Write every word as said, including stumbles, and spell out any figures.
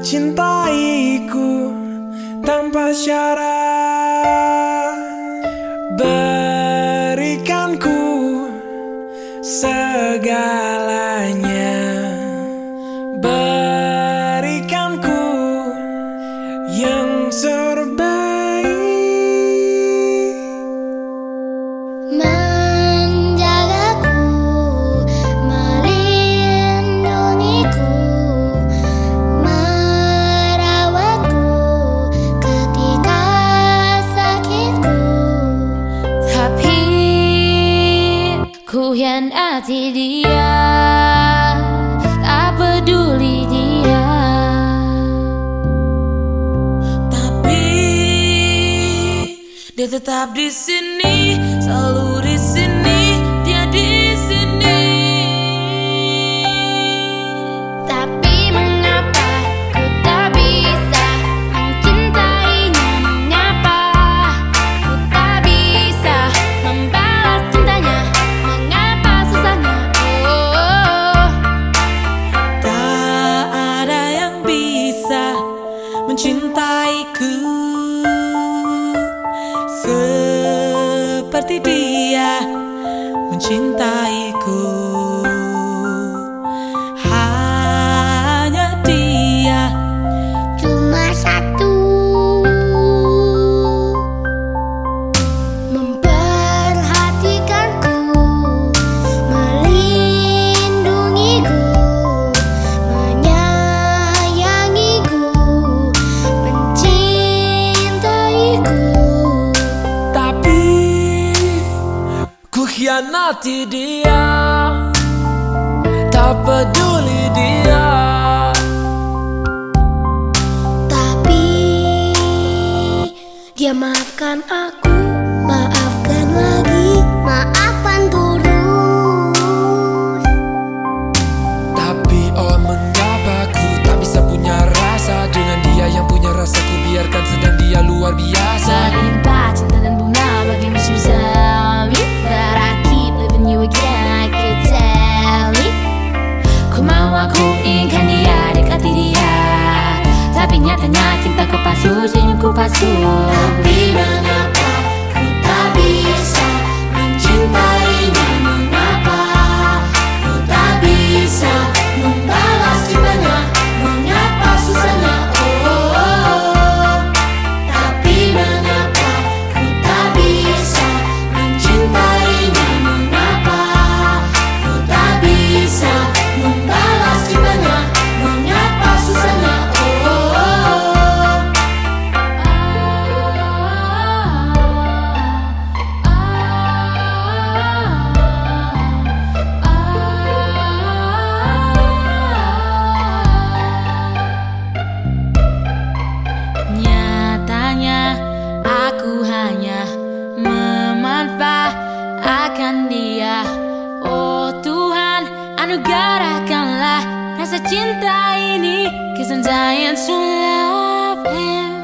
cintaiku tanpa syarat, berikan ku segalanya, berikan ku yang terbaik. Menjagaku, melindungiku, merawatku ketika sakitku. Tapi ku hianati dia, tak peduli dia. Dia tetap di sini, selalu di sini, dia di sini. Tapi mengapa ku tak bisa mencintainya? Mengapa ku tak bisa membalas cintanya? Mengapa susahnya? Oh, Tak ada yang bisa mencintaiku seperti dia mencintaiku. Hanya dia, cuma satu, memperhatikanku, melindungiku, menyayangiku, mencintaiku. Ku hianati dia, tak peduli dia. Tapi dia maafkan aku, maafkan lagi, maafkan terus. Tapi oh mengapa ku tak bisa punya rasa dengan dia yang punya rasa? Ku biarkan sedang dia luar biasa. Melimpah cinta dan bunga bagi musim semi, but I keep living you again, I could tell me. Ku mau, aku inginkan dia, dekati dia, tapi nyatanya cintaku palsu, senyumku palsu. Tapi mengapa ku tak bisa mencintainya? Mengapa ku tak bisa membalas cintanya? Mengapa susahnya? Oh, tapi mengapa ku tak bisa mencintainya? Mengapa ku tak bisa membalas cintanya? Mengapa susahnya? Nyatanya aku hanya memanfaatkan dia. Oh Tuhan, anugerahkanlah rasa cinta ini, 'cause I'm dying to love him.